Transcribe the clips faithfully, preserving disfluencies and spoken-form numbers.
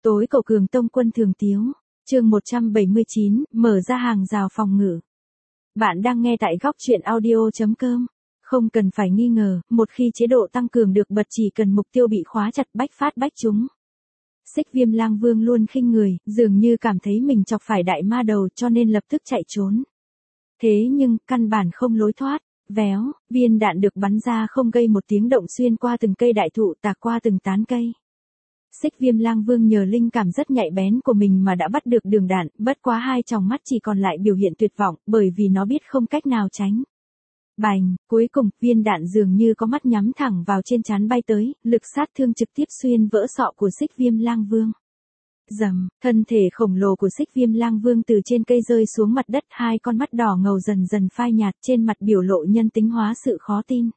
Tối cầu cường tông quân thường tiếu. Chương một trăm bảy mươi chín, mở ra hàng rào phòng ngự. Bạn đang nghe tại góc truyện audio chấm com. Không cần phải nghi ngờ, một khi chế độ tăng cường được bật chỉ cần mục tiêu bị khóa chặt bách phát bách trúng. Xích Viêm Lang Vương luôn khinh người, dường như cảm thấy mình chọc phải đại ma đầu cho nên lập tức chạy trốn. Thế nhưng, căn bản không lối thoát. Véo, viên đạn được bắn ra không gây một tiếng động xuyên qua từng cây đại thụ tạc qua từng tán cây. Xích Viêm Lang Vương nhờ linh cảm rất nhạy bén của mình mà đã bắt được đường đạn, bất quá hai tròng mắt chỉ còn lại biểu hiện tuyệt vọng, bởi vì nó biết không cách nào tránh. Bành, cuối cùng, viên đạn dường như có mắt nhắm thẳng vào trên trán bay tới, lực sát thương trực tiếp xuyên vỡ sọ của Xích Viêm Lang Vương. Rầm, thân thể khổng lồ của Xích Viêm Lang Vương từ trên cây rơi xuống mặt đất, hai con mắt đỏ ngầu dần dần phai nhạt, trên mặt biểu lộ nhân tính hóa sự khó tin.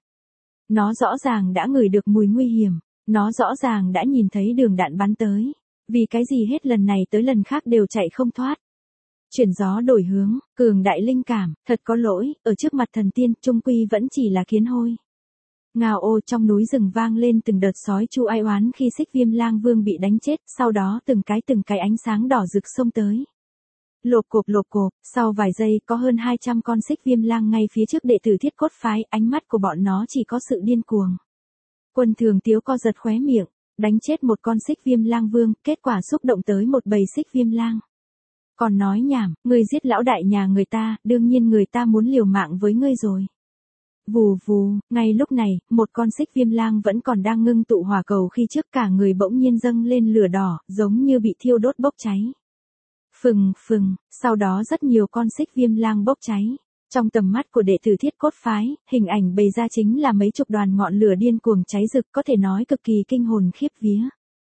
Nó rõ ràng đã ngửi được mùi nguy hiểm. Nó rõ ràng đã nhìn thấy đường đạn bắn tới. Vì cái gì hết lần này tới lần khác đều chạy không thoát. Chuyển gió đổi hướng, cường đại linh cảm, thật có lỗi, ở trước mặt thần tiên, trung quy vẫn chỉ là kiến hôi. Ngao ô, trong núi rừng vang lên từng đợt sói chu ai oán khi Xích Viêm Lang Vương bị đánh chết, sau đó từng cái từng cái ánh sáng đỏ rực xông tới. Lộp cộp lộp cộp, sau vài giây có hơn hai trăm con Xích Viêm Lang ngay phía trước đệ tử Thiết Cốt Phái, ánh mắt của bọn nó chỉ có sự điên cuồng. Quân thường tiếu co giật khóe miệng, đánh chết một con Xích Viêm Lang Vương, kết quả xúc động tới một bầy Xích Viêm Lang. Còn nói nhảm, ngươi giết lão đại nhà người ta, đương nhiên người ta muốn liều mạng với ngươi rồi. Vù vù, ngay lúc này, một con Xích Viêm Lang vẫn còn đang ngưng tụ hỏa cầu khi trước cả người bỗng nhiên dâng lên lửa đỏ, giống như bị thiêu đốt bốc cháy. Phừng phừng, sau đó rất nhiều con Xích Viêm Lang bốc cháy. Trong tầm mắt của đệ tử Thiết Cốt Phái, hình ảnh bày ra chính là mấy chục đoàn ngọn lửa điên cuồng cháy rực, có thể nói cực kỳ kinh hồn khiếp vía.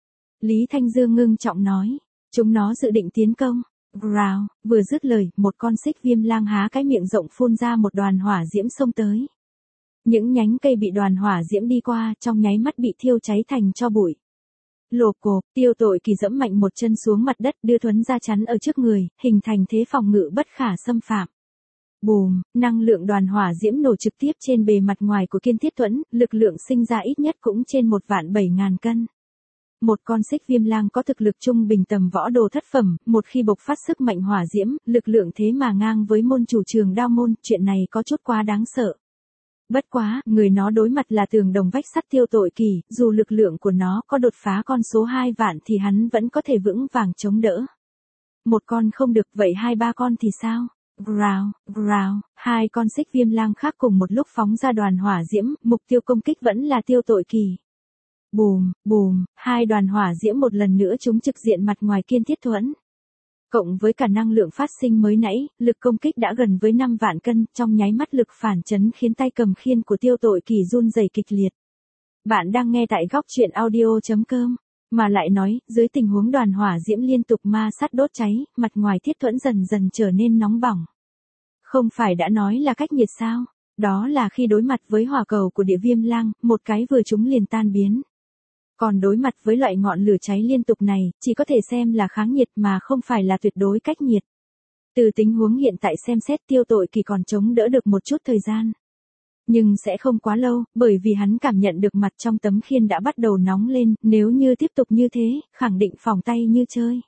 Lý Thanh Dương ngưng trọng nói, chúng nó dự định tiến công. Rào, vừa dứt lời, một con Xích Viêm Lang há cái miệng rộng phun ra một đoàn hỏa diễm xông tới. Những nhánh cây bị đoàn hỏa diễm đi qua, trong nháy mắt bị thiêu cháy thành tro bụi. Lộp cộp, Tiêu Tội Kỳ dẫm mạnh một chân xuống mặt đất, đưa Thuấn ra chắn ở trước người, hình thành thế phòng ngự bất khả xâm phạm. Bùm, năng lượng đoàn hỏa diễm nổ trực tiếp trên bề mặt ngoài của Kiên Thiết Thuẫn, lực lượng sinh ra ít nhất cũng trên một vạn bảy ngàn cân. Một con Xích Viêm Lang có thực lực trung bình tầm võ đồ thất phẩm, một khi bộc phát sức mạnh hỏa diễm, lực lượng thế mà ngang với môn chủ Trường Đao môn, chuyện này có chút quá đáng sợ. Bất quá, người nó đối mặt là tường đồng vách sắt Tiêu Tội Kỳ, dù lực lượng của nó có đột phá con số hai vạn thì hắn vẫn có thể vững vàng chống đỡ. Một con không được, vậy hai ba con thì sao? Rào, rào, hai con Xích Viêm Lang khác cùng một lúc phóng ra đoàn hỏa diễm, mục tiêu công kích vẫn là Tiêu Tội Kỳ. Bùm, bùm, hai đoàn hỏa diễm một lần nữa trúng trực diện mặt ngoài Kiên Thiết Thuẫn. Cộng với cả năng lượng phát sinh mới nãy, lực công kích đã gần với năm vạn cân, trong nháy mắt lực phản chấn khiến tay cầm khiên của Tiêu Tội Kỳ run rẩy kịch liệt. Bạn đang nghe tại góc truyện audio chấm com. Mà lại nói, dưới tình huống đoàn hỏa diễm liên tục ma sát đốt cháy, mặt ngoài Thiết Thuẫn dần dần trở nên nóng bỏng. Không phải đã nói là cách nhiệt sao? Đó là khi đối mặt với hỏa cầu của Địa Viêm Lang, một cái vừa trúng liền tan biến. Còn đối mặt với loại ngọn lửa cháy liên tục này, chỉ có thể xem là kháng nhiệt mà không phải là tuyệt đối cách nhiệt. Từ tình huống hiện tại xem xét Tiêu Tội Kỳ còn chống đỡ được một chút thời gian. Nhưng sẽ không quá lâu, bởi vì hắn cảm nhận được mặt trong tấm khiên đã bắt đầu nóng lên, nếu như tiếp tục như thế, khẳng định phỏng tay như chơi.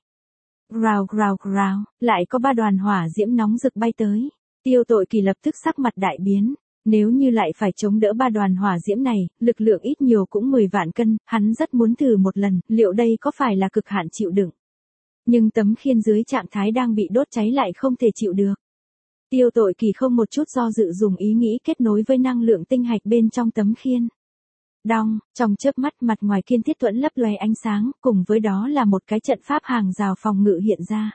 Rào rào rào, lại có ba đoàn hỏa diễm nóng rực bay tới. Tiêu Tội Kỳ lập tức sắc mặt đại biến. Nếu như lại phải chống đỡ ba đoàn hỏa diễm này, lực lượng ít nhiều cũng mười vạn cân, hắn rất muốn thử một lần, liệu đây có phải là cực hạn chịu đựng. Nhưng tấm khiên dưới trạng thái đang bị đốt cháy lại không thể chịu được. Tiêu Tội Kỳ không một chút do dự dùng ý nghĩ kết nối với năng lượng tinh hạch bên trong tấm khiên. Đong, trong chớp mắt mặt ngoài Kiên Thiết Thuẫn lấp lóe ánh sáng, cùng với đó là một cái trận pháp hàng rào phòng ngự hiện ra.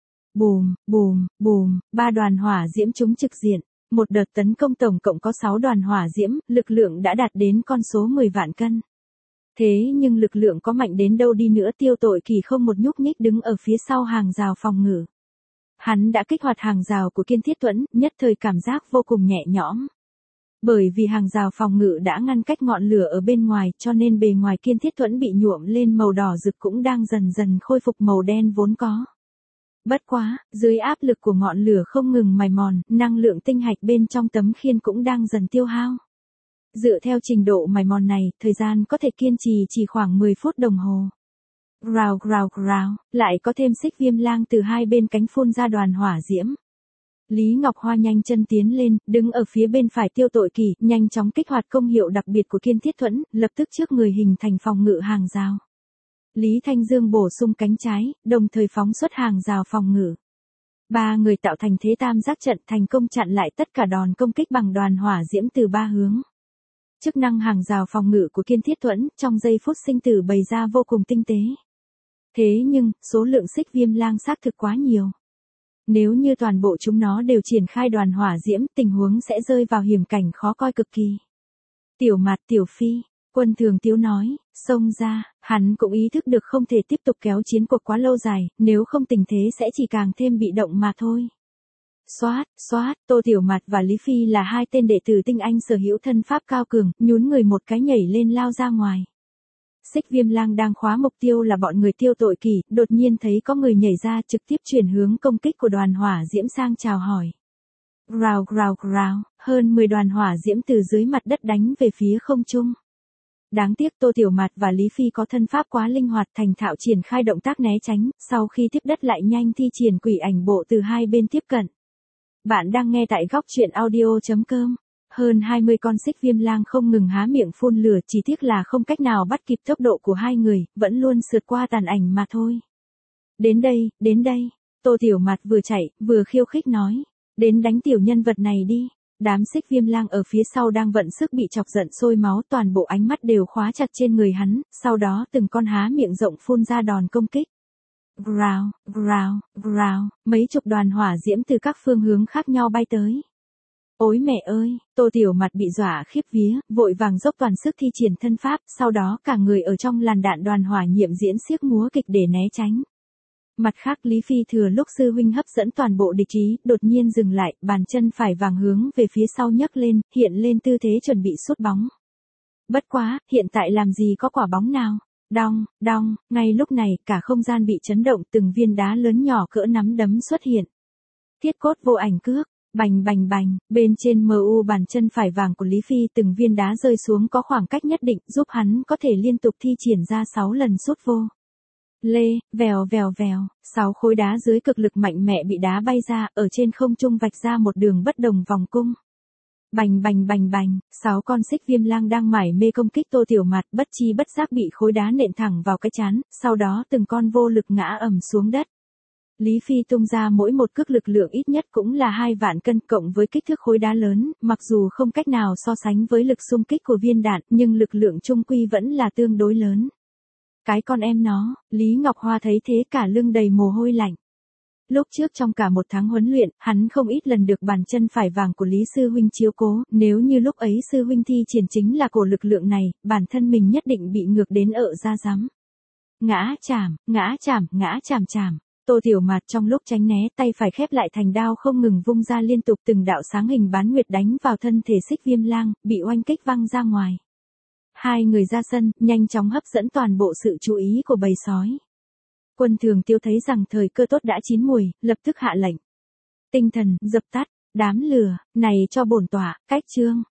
Bùm, bùm, bùm, ba đoàn hỏa diễm trúng trực diện. Một đợt tấn công tổng cộng có sáu đoàn hỏa diễm, lực lượng đã đạt đến con số mười vạn cân. Thế nhưng lực lượng có mạnh đến đâu đi nữa Tiêu Tội Kỳ không một nhúc nhích đứng ở phía sau hàng rào phòng ngự. Hắn đã kích hoạt hàng rào của Kiên Thiết Thuẫn, nhất thời cảm giác vô cùng nhẹ nhõm. Bởi vì hàng rào phòng ngự đã ngăn cách ngọn lửa ở bên ngoài cho nên bề ngoài Kiên Thiết Thuẫn bị nhuộm lên màu đỏ rực cũng đang dần dần khôi phục màu đen vốn có. Bất quá, dưới áp lực của ngọn lửa không ngừng mài mòn, năng lượng tinh hạch bên trong tấm khiên cũng đang dần tiêu hao. Dựa theo trình độ mài mòn này, thời gian có thể kiên trì chỉ khoảng mười phút đồng hồ. Rào rào rào, lại có thêm xích viêm lang từ hai bên cánh phun ra đoàn hỏa diễm. Lý Ngọc Hoa nhanh chân tiến lên, đứng ở phía bên phải Tiêu Tội Kỳ, nhanh chóng kích hoạt công hiệu đặc biệt của Kiên Thiết Thuẫn, lập tức trước người hình thành phòng ngự hàng rào. Lý Thanh Dương bổ sung cánh trái, đồng thời phóng xuất hàng rào phòng ngự. Ba người tạo thành thế tam giác trận thành công chặn lại tất cả đòn công kích bằng đoàn hỏa diễm từ ba hướng. Chức năng hàng rào phòng ngự của Kiên Thiết Thuẫn trong giây phút sinh tử bày ra vô cùng tinh tế. Thế nhưng, số lượng xích viêm lang xác thực quá nhiều. Nếu như toàn bộ chúng nó đều triển khai đoàn hỏa diễm, tình huống sẽ rơi vào hiểm cảnh khó coi cực kỳ. Tiểu Mạt, Tiểu Phi, Quân Thường Tiếu nói, xông ra, hắn cũng ý thức được không thể tiếp tục kéo chiến cuộc quá lâu dài, nếu không tình thế sẽ chỉ càng thêm bị động mà thôi. Xoát, xoát, Tô Tiểu Mạt và Lý Phi là hai tên đệ tử tinh anh sở hữu thân pháp cao cường, nhún người một cái nhảy lên lao ra ngoài. Xích viêm lang đang khóa mục tiêu là bọn người Tiêu Tội Kỳ, đột nhiên thấy có người nhảy ra trực tiếp chuyển hướng công kích của đoàn hỏa diễm sang chào hỏi. Rào rào rào, hơn mười đoàn hỏa diễm từ dưới mặt đất đánh về phía không trung. Đáng tiếc Tô Tiểu Mạt và Lý Phi có thân pháp quá linh hoạt thành thạo triển khai động tác né tránh, sau khi tiếp đất lại nhanh thi triển quỷ ảnh bộ từ hai bên tiếp cận. Bạn đang nghe tại góc truyện audio chấm com. Hơn hai mươi con xích viêm lang không ngừng há miệng phun lửa, chỉ tiếc là không cách nào bắt kịp tốc độ của hai người, vẫn luôn sượt qua tàn ảnh mà thôi. Đến đây, đến đây, Tô Tiểu Mạt vừa chạy, vừa khiêu khích nói. Đến đánh tiểu nhân vật này đi. Đám xích viêm lang ở phía sau đang vận sức bị chọc giận sôi máu, toàn bộ ánh mắt đều khóa chặt trên người hắn, sau đó từng con há miệng rộng phun ra đòn công kích. Rào, rào, rào, mấy chục đoàn hỏa diễm từ các phương hướng khác nhau bay tới. Ôi mẹ ơi, Tô Tiểu Mạt bị dọa khiếp vía, vội vàng dốc toàn sức thi triển thân pháp, sau đó cả người ở trong làn đạn đoàn hỏa nhiệm diễn xiếc múa kịch để né tránh. Mặt khác Lý Phi thừa lúc sư huynh hấp dẫn toàn bộ địch ý, đột nhiên dừng lại, bàn chân phải vàng hướng về phía sau nhấc lên, hiện lên tư thế chuẩn bị sút bóng. Bất quá, hiện tại làm gì có quả bóng nào. Đong, đong, ngay lúc này, cả không gian bị chấn động, từng viên đá lớn nhỏ cỡ nắm đấm xuất hiện. Thiết cốt vô ảnh cước, bành bành bành, bên trên em u bàn chân phải vàng của Lý Phi từng viên đá rơi xuống có khoảng cách nhất định, giúp hắn có thể liên tục thi triển ra sáu lần sút vô. Lê, vèo vèo vèo, sáu khối đá dưới cực lực mạnh mẽ bị đá bay ra, ở trên không trung vạch ra một đường bất đồng vòng cung. Bành bành bành bành, sáu con xích viêm lang đang mải mê công kích Tô Tiểu Mạt, bất chi bất giác bị khối đá nện thẳng vào cái trán, sau đó từng con vô lực ngã ầm xuống đất. Lý Phi tung ra mỗi một cước lực lượng ít nhất cũng là hai vạn cân, cộng với kích thước khối đá lớn, mặc dù không cách nào so sánh với lực xung kích của viên đạn, nhưng lực lượng chung quy vẫn là tương đối lớn. Cái con em nó, Lý Ngọc Hoa thấy thế cả lưng đầy mồ hôi lạnh. Lúc trước trong cả một tháng huấn luyện, hắn không ít lần được bàn chân phải vàng của Lý Sư Huynh chiếu cố, nếu như lúc ấy Sư Huynh thi triển chính là cổ lực lượng này, bản thân mình nhất định bị ngược đến ợ ra rắm. Ngã chảm, ngã chảm, ngã chảm chảm. Tô Tiểu Mạt trong lúc tránh né, tay phải khép lại thành đao không ngừng vung ra liên tục, từng đạo sáng hình bán nguyệt đánh vào thân thể xích viêm lang, bị oanh kích văng ra ngoài. Hai người ra sân, nhanh chóng hấp dẫn toàn bộ sự chú ý của bầy sói. Quân Thường Tiêu thấy rằng thời cơ tốt đã chín mùi, lập tức hạ lệnh. Tinh thần, dập tắt, đám lửa, này cho bổn tọa, cách chương.